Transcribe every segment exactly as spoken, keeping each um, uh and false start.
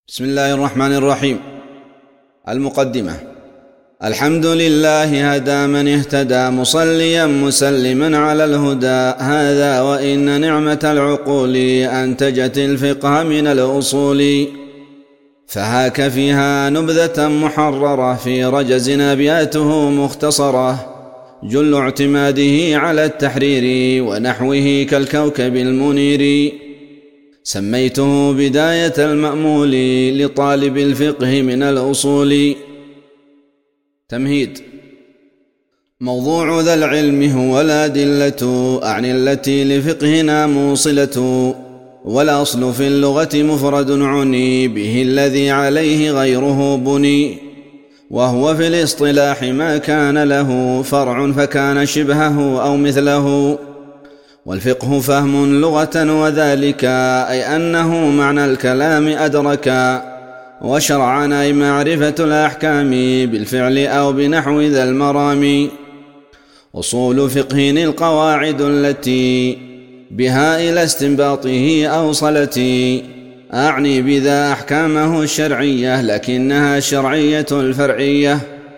بسم الله الرحمن الرحيم. المقدمة. الحمد لله هدى من اهتدى مصليا مسلما على الهدى، هذا وإن نعمة العقول أنتجت الفقه من الأصول، فهاك فيها نبذة محررة في رجز أبياته مختصرة، جل اعتماده على التحرير ونحوه كالكوكب المنير. سميته بداية المأمول لطالب الفقه من الأصول. تمهيد. موضوع ذا العلم هو الأدلة أعني التي لفقهنا موصلة، والأصل في اللغة مفرد عني به الذي عليه غيره بني، وهو في الاصطلاح ما كان له فرع فكان شبهه أو مثله. والفقه فهم لغة وذلك أي أنه معنى الكلام أدركا، وشرعا أي معرفة الأحكام بالفعل أو بنحو ذا المرام. أصول فقه القواعد التي بها إلى استنباطه أوصلتي، أعني بذا أحكامه الشرعية لكنها شرعية الفرعية.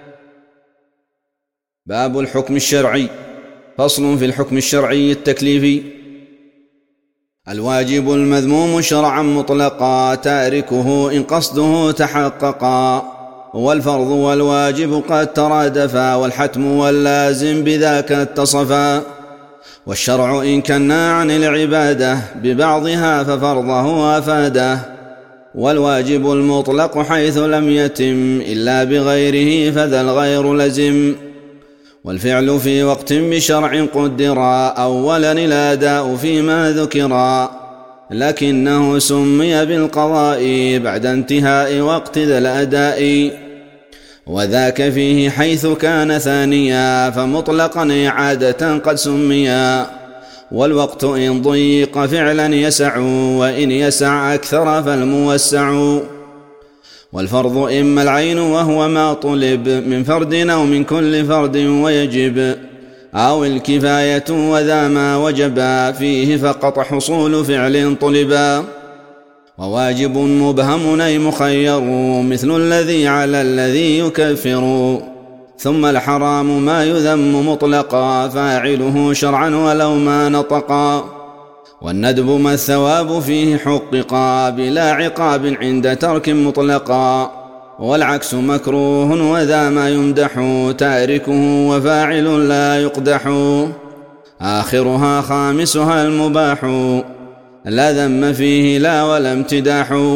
باب الحكم الشرعي. فصل في الحكم الشرعي التكليفي. الواجب المذموم شرعا مطلقا تاركه إن قصده تحققا، والفرض والواجب قد ترادفا، والحتم واللازم بذاك اتصفا. والشرع إن كنا عن العبادة ببعضها ففرضه أفاده، والواجب المطلق حيث لم يتم إلا بغيره فذا الغير لزم. والفعل في وقت بشرع قدرا أولا الأداء فيما ذكرا، لكنه سمي بالقضاء بعد انتهاء وقت ذا الأداء. وذاك فيه حيث كان ثانيا فمطلقا إعادة قد سميا، والوقت إن ضيق فعلا يسع وإن يسع أكثر فالموسع. والفرض إما العين وهو ما طلب من فرد أو من كل فرد ويجب، أو الكفاية وذا ما وجبا فيه فقط حصول فعل طلبا. وواجب مبهم أي مخير مثل الذي على الذي يكفر، ثم الحرام ما يذم مطلقا فاعله شرعا ولو ما نطقا. والندب ما الثواب فيه حققا بلا عقاب عند ترك مطلقا، والعكس مكروه وذا ما يمدح تاركه وفاعل لا يقدح. آخرها خامسها المباح لا ذم فيه لا ولا امتداح.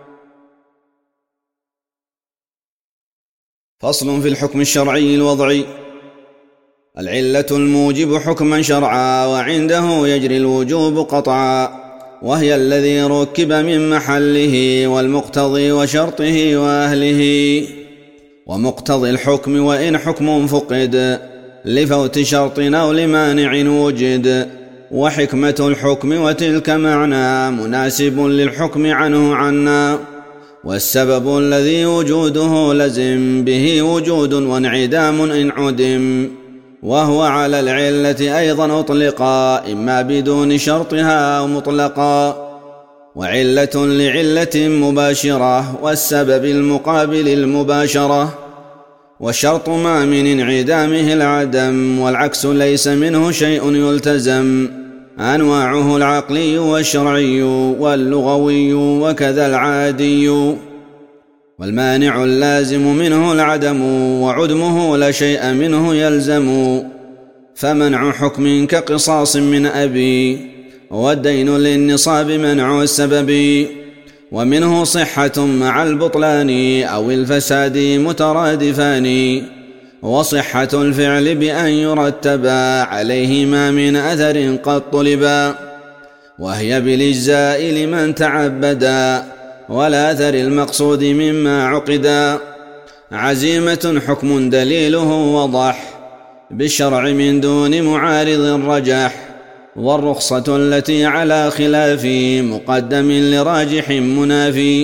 فصل في الحكم الشرعي الوضعي. العلة الموجب حكما شرعا وعنده يجري الوجوب قطعا، وهي الذي ركب من محله والمقتضي وشرطه وأهله. ومقتضي الحكم وإن حكم فقد لفوت شرط أو لمانع وجد، وحكمة الحكم وتلك معنى مناسب للحكم عنه عنا. والسبب الذي وجوده لزم به وجود وانعدام إن عدم، وهو على العلة أيضا أطلقا إما بدون شرطها أو مطلقا. وعلة لعلة مباشرة والسبب المقابل المباشرة، والشرط ما من انعدامه العدم، والعكس ليس منه شيء يلتزم. أنواعه العقلي والشرعي واللغوي وكذا العادي. والمانع اللازم منه العدم، وعدمه لا شيء منه يلزم. فمنع حكم كقصاص من أبي، والدين للنصاب منع السبب. ومنه صحة مع البطلان أو الفساد مترادفان، وصحة الفعل بأن يرتبا عليهما من أثر قد طلبا، وهي بالإجزاء لمن تعبدا والآثر المقصود مما عقدا. عزيمة حكم دليله وضح بالشرع من دون معارض رجح، والرخصة التي على خلاف مقدم لراجح منافي.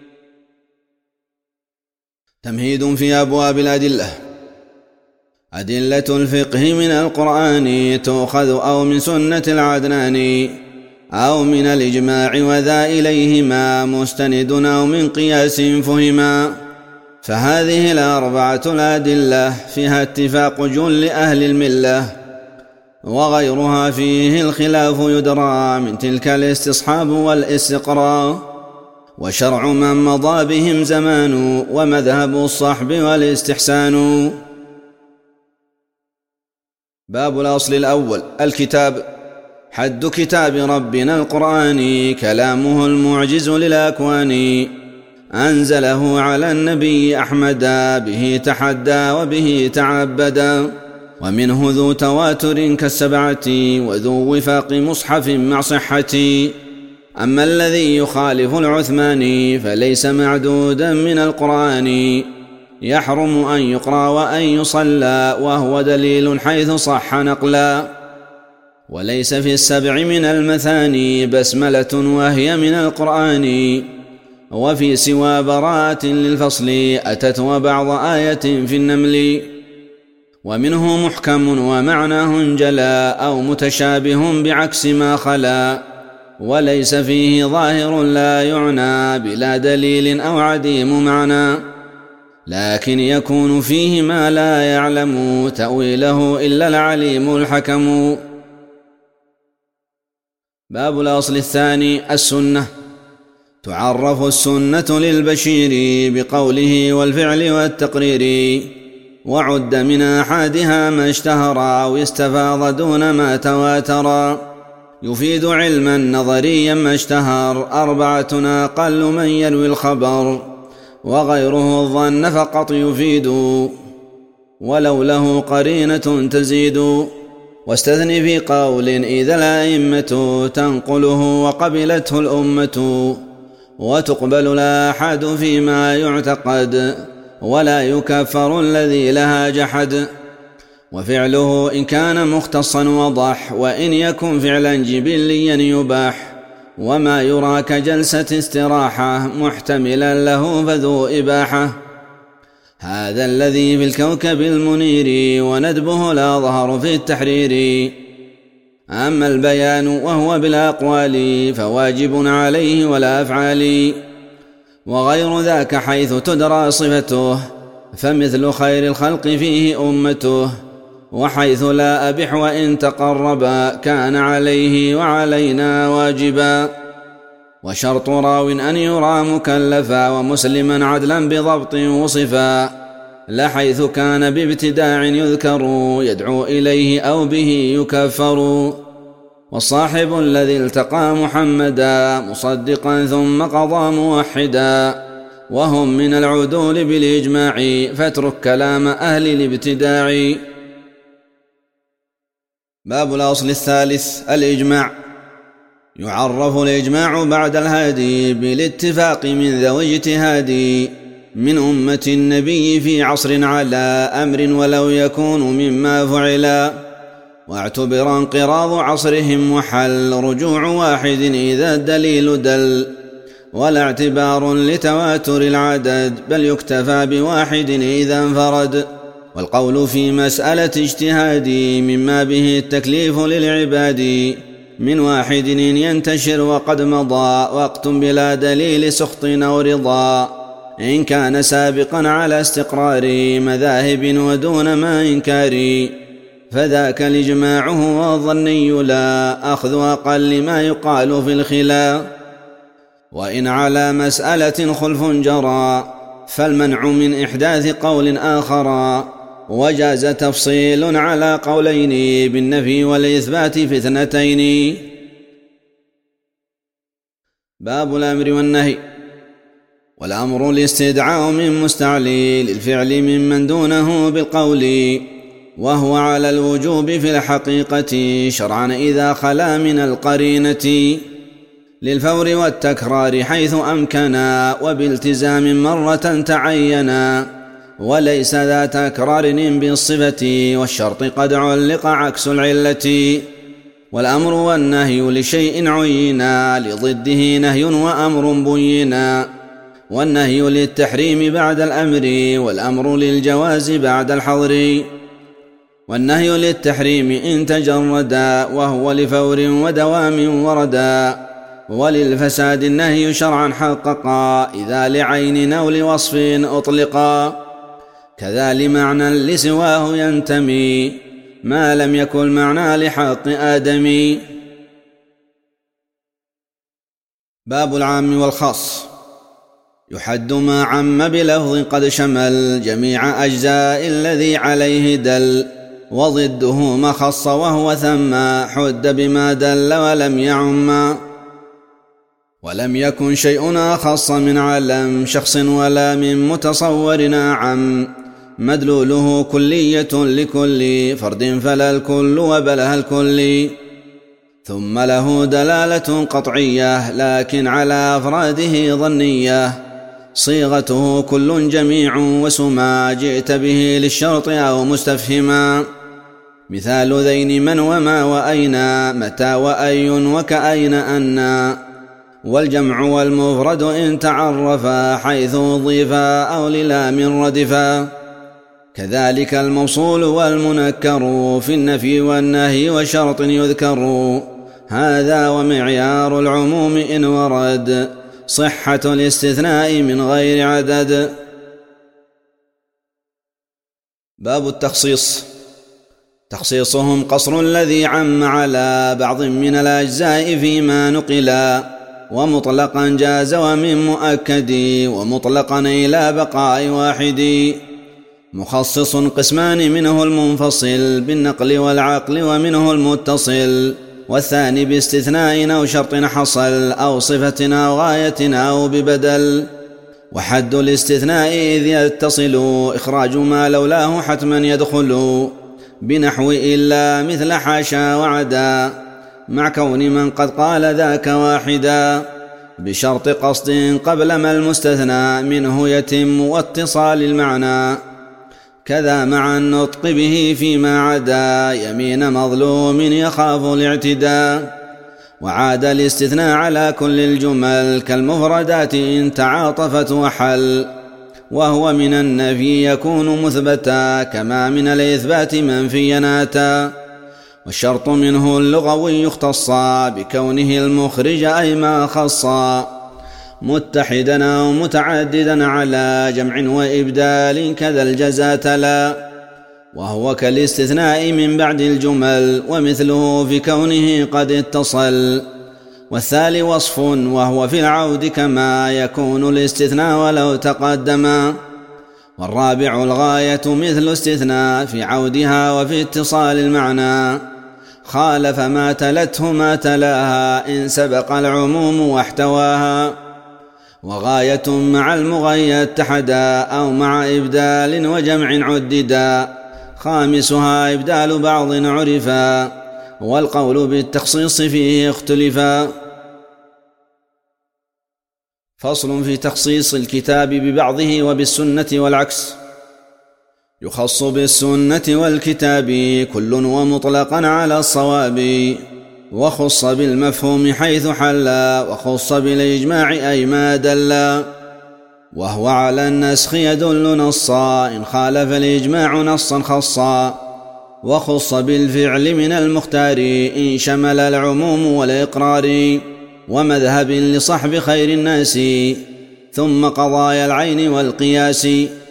تمهيد في أبواب الأدلة. أدلة الفقه من القرآن تؤخذ أو من سنة العدنان، أو من الإجماع وذا إليهما مستند أو من قياس فهما. فهذه الأربعة الأدلة فيها اتفاق جل أهل الملة، وغيرها فيه الخلاف يدرى من تلك الاستصحاب والاستقراء، وشرع من مضى بهم زمان ومذهب الصحب والاستحسان. باب الأصل الأول الكتاب. حد كتاب ربنا القرآن كلامه المعجز للأكوان، أنزله على النبي أحمدا به تحدى وبه تعبدا، ومنه ذو تواتر كالسبعة وذو وفاق مصحف مع صحة. أما الذي يخالف العثماني فليس معدودا من القرآن، يحرم أن يقرأ وأن يصلى وهو دليل حيث صح نقلا. وليس في السبع من المثاني بسملة وهي من القرآن، وفي سوى براءة للفصل أتت وبعض آية في النمل. ومنه محكم ومعناه جلا أو متشابه بعكس ما خلا، وليس فيه ظاهر لا يعنى بلا دليل أو عديم معنى، لكن يكون فيه ما لا يعلم تأويله إلا العليم الحكم. باب الأصل الثاني السنة. تعرف السنة للبشير بقوله والفعل والتقرير، وعد من أحادها ما اشتهر أو استفاض دون ما تواتر، يفيد علما نظريا ما اشتهر، أربعة أقل من يروي الخبر، وغيره الظن فقط يفيد، ولو له قرينة تزيد. واستثني في قول إذا الأئمة تنقله وقبلته الأمة، وتقبل الآحاد فيما يعتقد، ولا يكفر الذي لها جحد. وفعله إن كان مختصا وضح، وإن يكن فعلا جبليا يباح، وما يرى كجلسة استراحة محتملا له فذو إباحة. هذا الذي في الكوكب المنير، وندبه لا ظهر في التحرير. أما البيان وهو بالأقوال فواجب عليه ولا أفعال، وغير ذاك حيث تدرى صفته، فمثل خير الخلق فيه أمته، وحيث لا أبح وإن تقربا كان عليه وعلينا واجبا. وشرط راو أن يرى مكلفا ومسلما عدلا بضبط وصفا، لا حيث كان بابتداع يذكر يدعو إليه أو به يكفر. والصاحب الذي التقى محمدا مصدقا ثم قضى موحدا، وهم من العدول بالإجماع، فاترك كلام أهل الابتداع. باب الأصل الثالث الإجماع. يعرف الإجماع بعد الهادي بالاتفاق من ذوي اجتهاد، من أمة النبي في عصر على أمر ولو يكون مما فعلا، واعتبر انقراض عصرهم محل رجوع واحد إذا الدليل دل، ولا اعتبار لتواتر العدد بل يكتفى بواحد إذا انفرد. والقول في مسألة اجتهاد مما به التكليف للعباد، من واحد ينتشر وقد مضى وقت بلا دليل سخط أو رضا، إن كان سابقا على استقرار مذاهب ودون ما إنكار، فذاك الإجماع هو الظني لا أخذ أقل ما يقال في الخلا. وإن على مسألة خلف جرى فالمنع من إحداث قول آخر، وجاز تفصيل على قولين بالنفي والإثبات في اثنتين. باب الأمر والنهي. والأمر الاستدعاء من مستعلي للفعل ممن دونه بالقول، وهو على الوجوب في الحقيقة شرعا إذا خلا من القرينة، للفور والتكرار حيث أمكنا، وبالتزام مرة تعينا، وليس ذا تكرار بالصفة، والشرط قد علق عكس العلة. والأمر والنهي لشيء عينا لضده نهي وأمر بينا، والنهي للتحريم بعد الأمر، والأمر للجواز بعد الحظر. والنهي للتحريم إن تجردا وهو لفور ودوام وردا. وللفساد النهي شرعا حققا إذا لعين أو لوصف أطلقا، كذا لمعنى لسواه ينتمي ما لم يكن معنى لحق آدمي. باب العام والخاص. يحد ما عم بلفظ قد شمل جميع أجزاء الذي عليه دل، وضده ما خص وهو ثم حد بما دل ولم يعم. ولم يكن شيء أخص من علم شخص ولا من متصور أعم، مدلوله كلية لكل فرد فلا الكل وبلها الكل. ثم له دلالة قطعية لكن على أفراده ظنية، صيغته كل جميع وسما جئت به للشرط أو مستفهما. مثال ذين من وما وأين متى وأي وكأين أنا، والجمع والمفرد إن تعرفا حيث ضيفا أو للام ردفا. كذلك الموصول والمنكر في النفي والنهي وشرط يذكر، هذا ومعيار العموم إن ورد صحة الاستثناء من غير عدد. باب التخصيص. تخصيصهم قصر الذي عم على بعض من الأجزاء فيما نقلا، ومطلقا جاز ومن مؤكد ومطلقا إلى بقاء واحد. مخصص قسمان منه المنفصل بالنقل والعقل ومنه المتصل، والثاني باستثناء أو شرط حصل أو صفة أو غاية أو ببدل. وحد الاستثناء إذ يتصل إخراج ما لولاه حتما يدخل، بنحو إلا مثل حاشا وعدا مع كون من قد قال ذاك واحدا، بشرط قصد قبل ما المستثنى منه يتم واتصال المعنى. كذا مع النطق به فيما عدا يمين مظلوم يخاف الاعتداء. وعاد الاستثناء على كل الجمل كالمفردات إن تعاطفت وحل، وهو من النفي يكون مثبتا كما من الإثبات منفيا آتا. والشرط منه اللغوي يختصا بكونه المخرج أي ما خصا، متحدا أو متعددا على جمع وإبدال كذا الجزاة لا. وهو كالاستثناء من بعد الجمل ومثله في كونه قد اتصل. والثالث وصف وهو في العود كما يكون الاستثناء ولو تقدما. والرابع الغاية مثل استثناء في عودها وفي اتصال المعنى، خالف ما تلته ما تلاها إن سبق العموم واحتواها. وغاية مع المغيى اتحدا أو مع إبدال وجمع عددا، خامسها إبدال بعض عرفا والقول بالتخصيص فيه اختلفا. فصل في تخصيص الكتاب ببعضه وبالسنة والعكس. يخص بالسنة والكتاب كل ومطلقا على الصواب، وخص بالمفهوم حيث حلا وخص بالإجماع أي ما دلا. وهو على النسخ يدل نصا إن خالف الإجماع نصا خصا، وخص بالفعل من المختار إن شمل العموم والإقرار، ومذهب لصحب خير الناس ثم قضايا العين والقياس.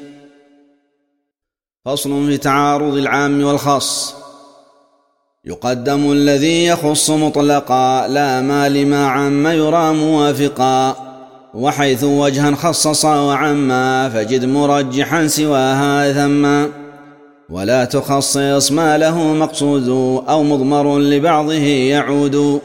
فصل في تعارض العام والخاص. يقدم الذي يخص مطلقا لا ما لما عم يرى موافقا، وحيث وجها خصص وعما فجد مرجحا سواها ثما. ولا تخصص ما له مقصود أو مضمر لبعضه يعود.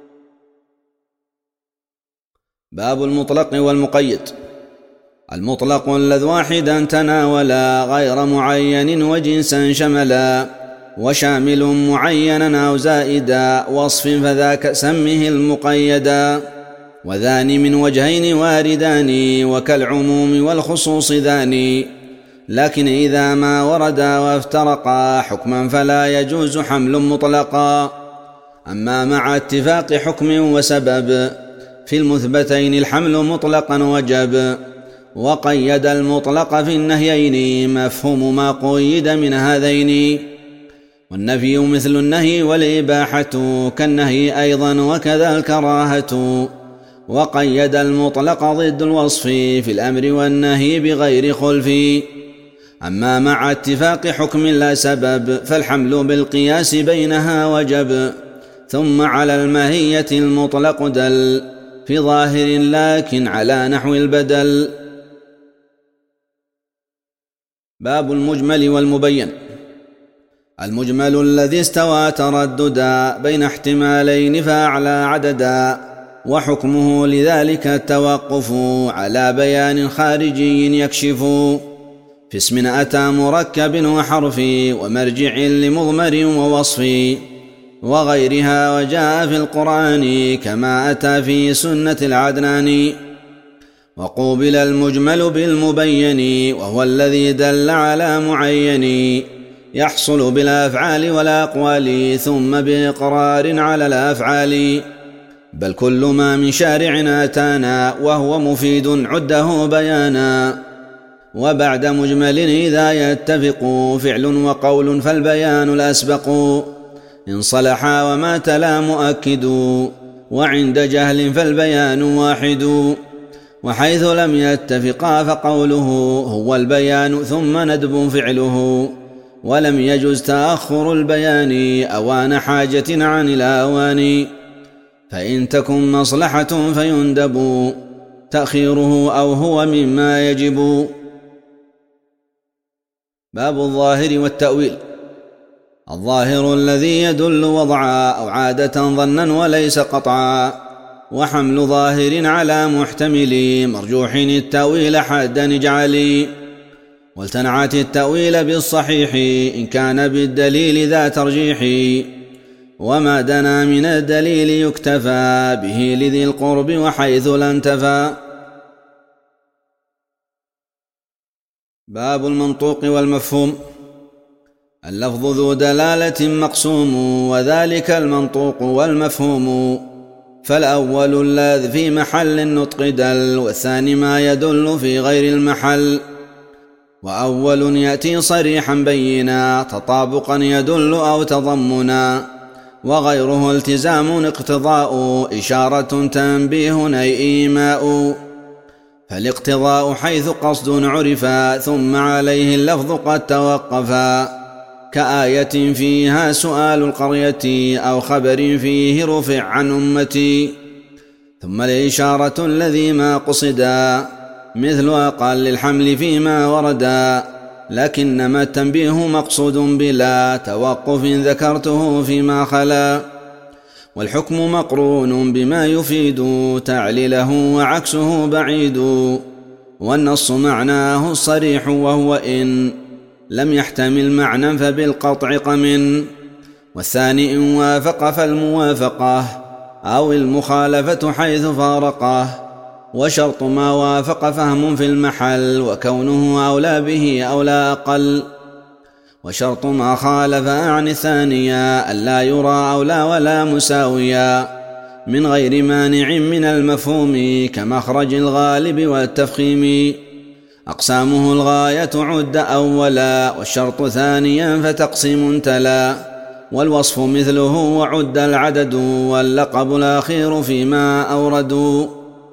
باب المطلق والمقيد. المطلق الذي واحدا تناولا غير معين وجنسا شملا، وشامل معينا أو زائدا وصف فذاك سمه المقيدا. وذان من وجهين واردان وكالعموم والخصوص ذان، لكن إذا ما وردا وافترقا حكما فلا يجوز حمل مطلقا. أما مع اتفاق حكم وسبب في المثبتين الحمل مطلقا وجب، وقيد المطلق في النهيين مفهوم ما قيد من هذين. والنفي مثل النهي والإباحة كالنهي أيضا وكذا الكراهة. وقيد المطلق ضد الوصف في الأمر والنهي بغير خلف. أما مع اتفاق حكم لا سبب فالحمل بالقياس بينها وجب. ثم على الماهية المطلق دل في ظاهر لكن على نحو البدل. باب المجمل والمبين. المجمل الذي استوى ترددا بين احتمالين فأعلى عددا، وحكمه لذلك التوقف على بيان خارجي يكشف في اسم أتى مركب وحرف ومرجع لمضمر ووصف وغيرها، وجاء في القرآن كما أتى في سنة العدنان. وقوبل المجمل بالمبين وهو الذي دل على معين، يحصل بالأفعال والأقوال ثم بإقرار على الأفعال. بل كل ما من شارع أتانا وهو مفيد عده بيانا. وبعد مجمل إذا يتفق فعل وقول فالبيان الأسبق إن صلحا وما تلا مؤكد، وعند جهل فالبيان واحد. وحيث لم يتفقا فقوله هو البيان ثم ندب فعله، ولم يجز تأخر البيان أوان حاجة عن الآوان. فإن تكن مصلحة فيندب تأخيره أو هو مما يجب. باب الظاهر والتأويل. الظاهر الذي يدل وضعا أو عادة ظنا وليس قطعا، وحمل ظاهر على محتمل مرجوح التأويل حدا اجعلي. والتنعت التأويل بالصحيح إن كان بالدليل ذا ترجيح، وما دنا من الدليل يكتفى به لذي القرب وحيث لا انتفى. باب المنطوق والمفهوم. اللفظ ذو دلالة مقسوم وذلك المنطوق والمفهوم، فالأول اللاذ في محل النطق دل، والثاني ما يدل في غير المحل. وأول يأتي صريحا بينا تطابقا يدل أو تضمنا، وغيره التزام اقتضاء إشارة تنبيه أي إيماء. فالاقتضاء حيث قصد عرفا ثم عليه اللفظ قد توقفا، كآية فيها سؤال القرية أو خبر فيه رفع عن أمتي. ثم الإشارة الذي ما قصدا مثل أقل الحمل فيما وردا، لكنما التنبيه مقصود بلا توقف ذكرته فيما خلا. والحكم مقرون بما يفيد تعليله وعكسه بعيد، والنص معناه الصريح وهو إن لم يحتمل معنى فبالقطع قمن. والثاني إن وافق فالموافقة أو المخالفة حيث فارقه، وشرط ما وافق فهم في المحل وكونه أولى به أو لا أقل. وشرط ما خالف عن الثانية ألا يرى أولى ولا مساويا من غير مانع من المفهوم كمخرج الغالب والتفخيم. أقسامه الغاية عد أولا والشرط ثانيا فتقسيم تلا، والوصف مثله وعد العدد واللقب الأخير فيما أوردوا.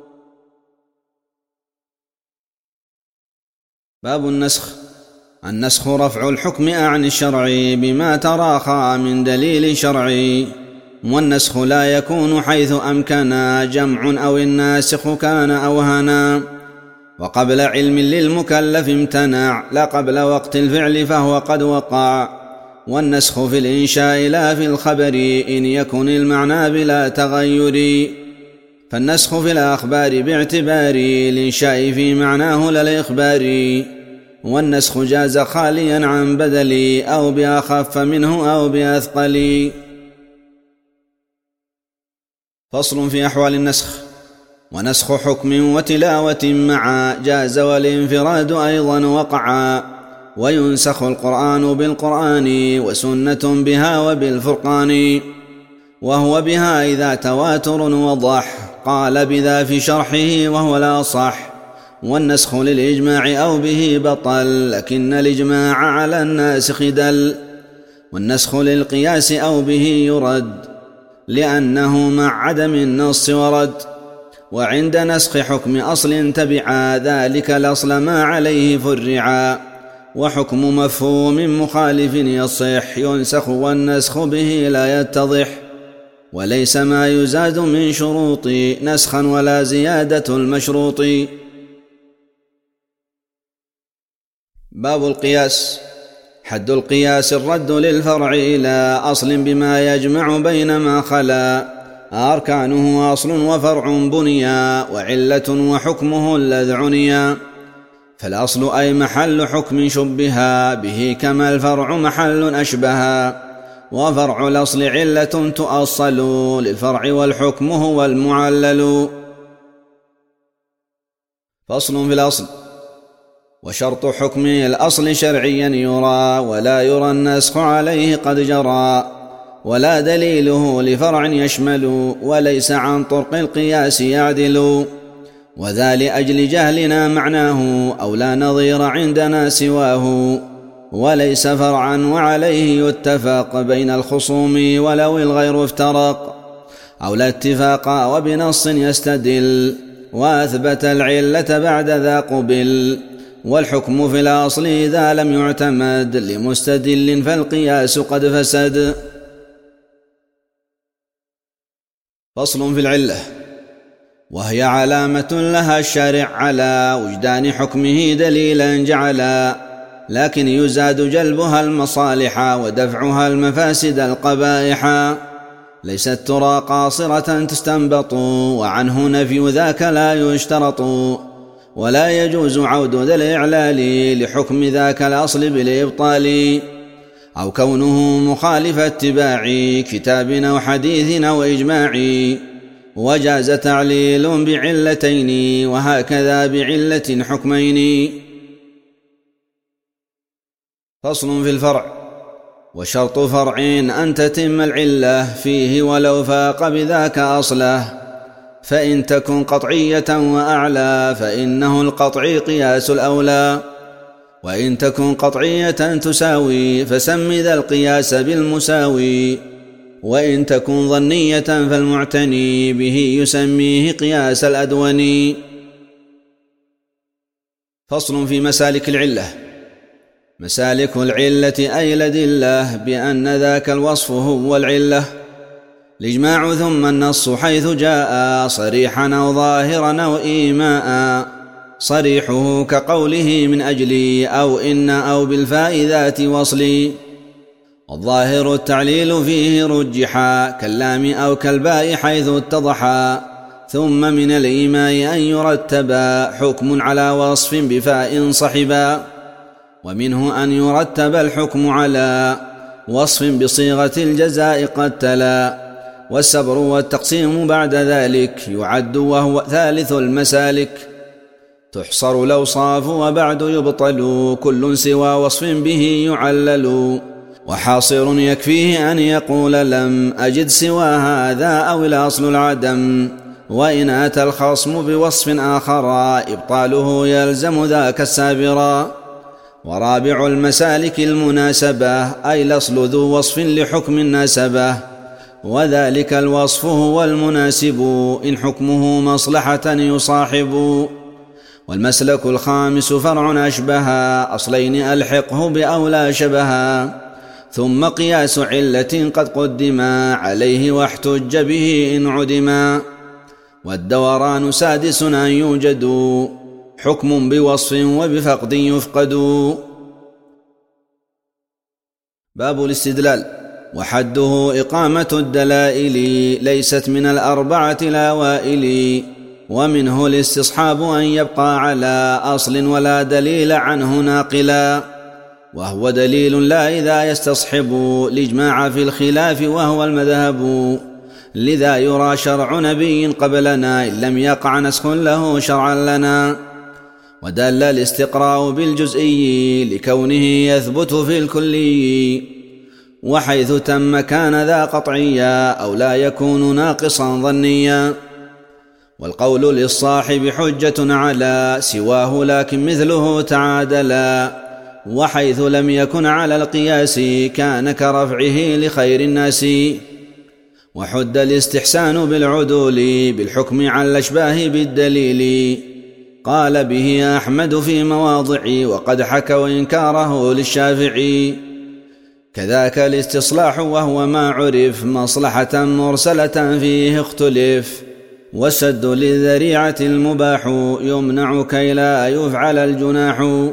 باب النسخ. النسخ رفع الحكم عن الشرع بما تراخى من دليل شرعي، والنسخ لا يكون حيث أمكنا جمع أو الناسخ كان أوهنا، وقبل علم للمكلف امتنع لا قبل وقت الفعل فهو قد وقع. والنسخ في الإنشاء لا في الخبر إن يكن المعنى بلا تغير، فالنسخ في الأخبار باعتبار الإنشاء في معناه لا الإخبار. والنسخ جاز خاليا عن بدل أو بأخف منه أو بأثقل. فصل في أحوال النسخ. ونسخ حكم وتلاوة معا جاز والانفراد أيضا وقعا، وينسخ القرآن بالقرآن وسنة بها وبالفرقان، وهو بها إذا تواتر وضح قال بذا في شرحه وهو لا صح. والنسخ للإجماع أو به بطل لكن الإجماع على الناسخ دل، والنسخ للقياس أو به يرد لأنه مع عدم النص ورد. وعند نسخ حكم أصل تبعا ذلك الأصل ما عليه فرعا، وحكم مفهوم مخالف يصح ينسخ والنسخ به لا يتضح، وليس ما يزاد من شروط نسخا ولا زيادة المشروط. باب القياس. حد القياس الرد للفرع إلى أصل بما يجمع بين ما خلا، أركانه أصل وفرع بنيا، وعلة وحكمه الذي عنيا. فالأصل أي محل حكم شبها به، كما الفرع محل أشبها، وفرع الأصل علة تؤصل للفرع، والحكم هو المعلل. فصل في الأصل. وشرط حكم الأصل شرعيا يرى، ولا يرى النسخ عليه قد جرى، ولا دليله لفرع يشمل، وليس عن طرق القياس يعدل. وذا لأجل جهلنا معناه، أو لا نظير عندنا سواه، وليس فرعا وعليه يتفق بين الخصوم، ولو الغير افترق، أو لا اتفاق وبنص يستدل، وأثبت العلة بعد ذا قبل. والحكم في الأصل إذا لم يعتمد لمستدل، فالقياس قد فسد. فصل في العلة. وهي علامة لها الشارع على وجدان حكمه دليلا جعلا، لكن يزاد جلبها المصالح ودفعها المفاسد القبائح. ليست ترى قاصرة تستنبط، وعنه نفي ذاك لا يشترط، ولا يجوز عود ذا الإعلال لحكم ذاك الأصل بالإبطال، أو كونه مخالف اتباع كتاب أو حديث أو إجماع. وجاز تعليل بعلتين، وهكذا بعلة حكمين. فصل في الفرع. وشرط فرع أن تتم العلة فيه، ولو فاق بذاك أصله، فإن تكن قطعية وأعلى فإنه القطعي قياس الأولى، وإن تكن قطعية تساوي فسم ذا القياس بالمساوي، وإن تكن ظنية فالمعتني به يسميه قياس الأدوني. فصل في مسالك العلة. مسالك العلة أي الأدلة بأن ذاك الوصف هو العلة، الإجماع ثم النص حيث جاء صريحا أو ظاهرا أو إيماء. صريحه كقوله من أجلي أو إن أو بالفاء ذات وصلي. الظاهر التعليل فيه رجحا كاللام أو كالباء حيث اتضحا. ثم من الإيماء أن يرتبا حكم على وصف بفاء صحبا، ومنه أن يرتب الحكم على وصف بصيغة الجزاء قد تلا. والسبر والتقسيم بعد ذلك يعد، وهو ثالث المسالك. تحصر الأوصاف وبعد يبطل كل سوى وصف به يعلل. وحاصر يكفيه أن يقول لم أجد سوى هذا أو الأصل العدم. وإن أتى الخصم بوصف آخر إبطاله يلزم ذاك السابرا. ورابع المسالك المناسبة أي الأصل ذو وصف لحكم ناسبه، وذلك الوصف هو المناسب إن حكمه مصلحة يصاحب. والمسلك الخامس فرع أشبها أصلين ألحقه بأولى شبها، ثم قياس علة قد قدما عليه واحتج به إن عدما. والدوران سادس أن يوجد حكم بوصف وبفقد يفقد. باب الاستدلال. وحده إقامة الدلائل ليست من الأربعة الأوائل، ومنه الاستصحاب أن يبقى على أصل ولا دليل عنه ناقلا، وهو دليل لا إذا يستصحب الإجماع في الخلاف وهو المذهب. لذا يرى شرع نبي قبلنا إن لم يقع نسخ له شرعا لنا. ودل الاستقراء بالجزئي لكونه يثبت في الكلي، وحيث تم كان ذا قطعيا أو لا يكون ناقصا ظنيا. والقول للصاحب حجة على سواه لكن مثله تعادلا، وحيث لم يكن على القياس كان كرفعه لخير الناس. وحد الاستحسان بالعدول بالحكم على الأشباه بالدليل. قال به أحمد في مواضع وقد حكوا إنكاره للشافعي. كذاك الاستصلاح وهو ما عرف مصلحة مرسلة فيه اختلف. والسد للذريعة المباح يمنع كي لا يفعل الجناح.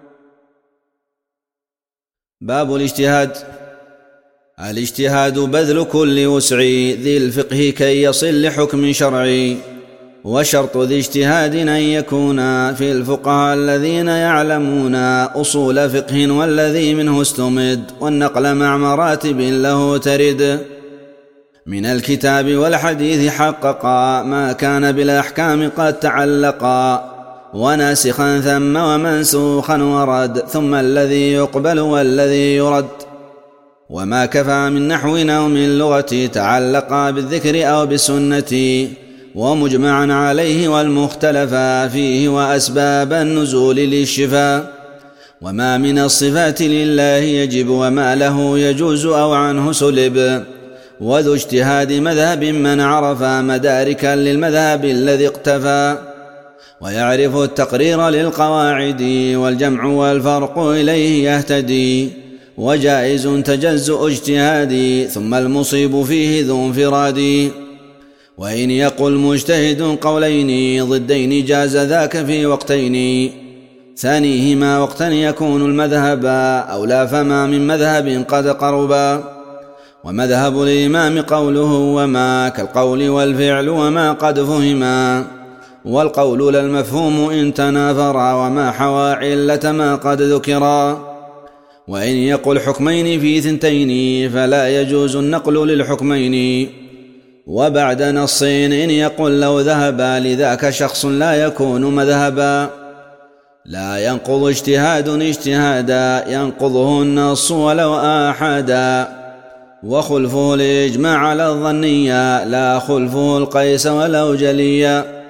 باب الاجتهاد. الاجتهاد بذل كل وسع ذي الفقه كي يصل لحكم شرعي. وشرط ذي اجتهاد أن يكون في الفقهاء الذين يعلمون أصول فقه والذي منه استمد والنقل مع مراتب له ترد. من الكتاب والحديث حققا ما كان بالأحكام قد تعلقا. وناسخا ثم ومنسوخا ورد ثم الذي يقبل والذي يرد. وما كفى من نحو أو من لغة تعلقا بالذكر أو بالسنة. ومجمعا عليه والمختلف فيه وأسباب النزول للشفاء. وما من الصفات لله يجب وما له يجوز أو عنه سلب. وذو اجتهاد مذهب من عرف مداركا للمذهب الذي اقتفى. ويعرف التقرير للقواعد والجمع والفرق إليه يهتدي. وجائز تجزؤ اجتهادي ثم المصيب فيه ذو انفراد. وإن يقل مجتهد قولين ضدين جاز ذاك في وقتين. ثانيهما وقتا يكون المذهب أولى فما من مذهب قد قربا. ومذهب الإمام قوله وما كالقول والفعل وما قد فهما. والقول لا المفهوم إن تنافرا وما حوى علة ما قد ذكرا. وإن يقل حكمين في ثنتين فلا يجوز النقل للحكمين. وبعد نصين إن يقل لو ذهبا لذاك شخص لا يكون مذهبا. لا ينقض اجتهاد اجتهادا ينقضه النص ولو آحادا. وخلفه الإجماع على الظنية لا خلفه القيس ولو جليا.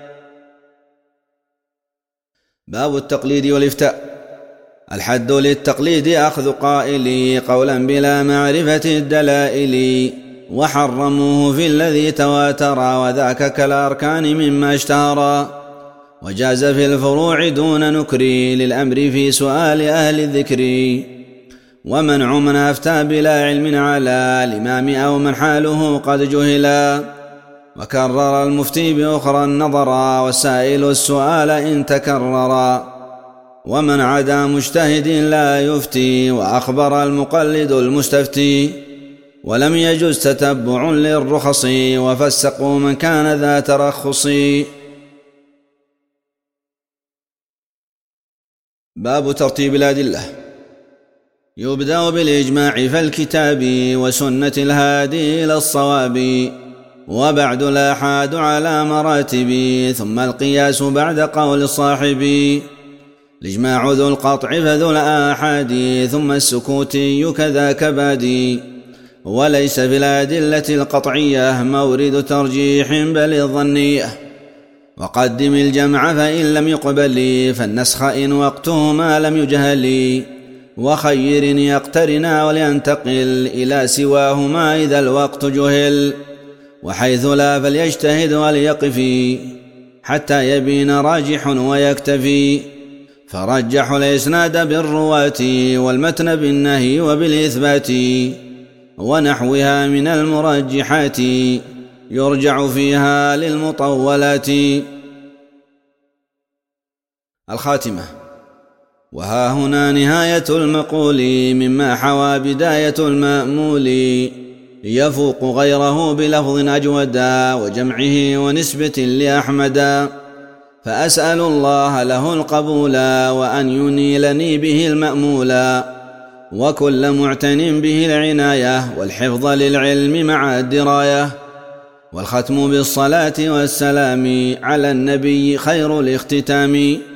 باب التقليد والإفتاء. الحد للتقليد أخذ قائلي قولا بلا معرفة الدلائل. وحرموه في الذي تواترا وذاك كالأركان مما اشتهرا. وجاز في الفروع دون نكري للأمر في سؤال أهل الذكر. ومنع من أفتى بلا علم على الإمام أو من حاله قد جهلا. وكرر المفتي بأخرى النظرا والسائل السؤال إن تكررا. ومن عدا مجتهد لا يفتي وأخبر المقلد المستفتي. ولم يجوز تتبع للرخص وفسقوا من كان ذا ترخص. باب ترتيب الأدلة. يبدأ بالإجماع فالكتاب وسنة الهادي إلى الصواب. وبعد الآحاد على مراتب ثم القياس بعد قول الصاحب. الإجماع ذو القطع فذو الآحاد ثم السكوتي كذاك بادي. وليس في الأدلة القطعية مورد ترجيح بل الظنية. وقدم الجمع فإن لم يقبل فالنسخ إن وقته ما لم يجهل. وخير يقترنا ولينتقل إلى سواهما إذا الوقت جهل. وحيث لا فليجتهد وليقفي حتى يبين راجح ويكتفي. فرجحوا الإسناد بالرواة والمتن بالنهي وبالإثبات. ونحوها من المرجحات يرجع فيها للمطولات. الخاتمة. وها هنا نهاية المقول مما حوى بداية المأمول. يفوق غيره بلفظ أجودا وجمعه ونسبة لأحمدا. فأسأل الله له القبول وأن ينيلني به المأمولا. وكل معتن به العناية والحفظ للعلم مع الدراية. والختم بالصلاة والسلام على النبي خير الاختتام.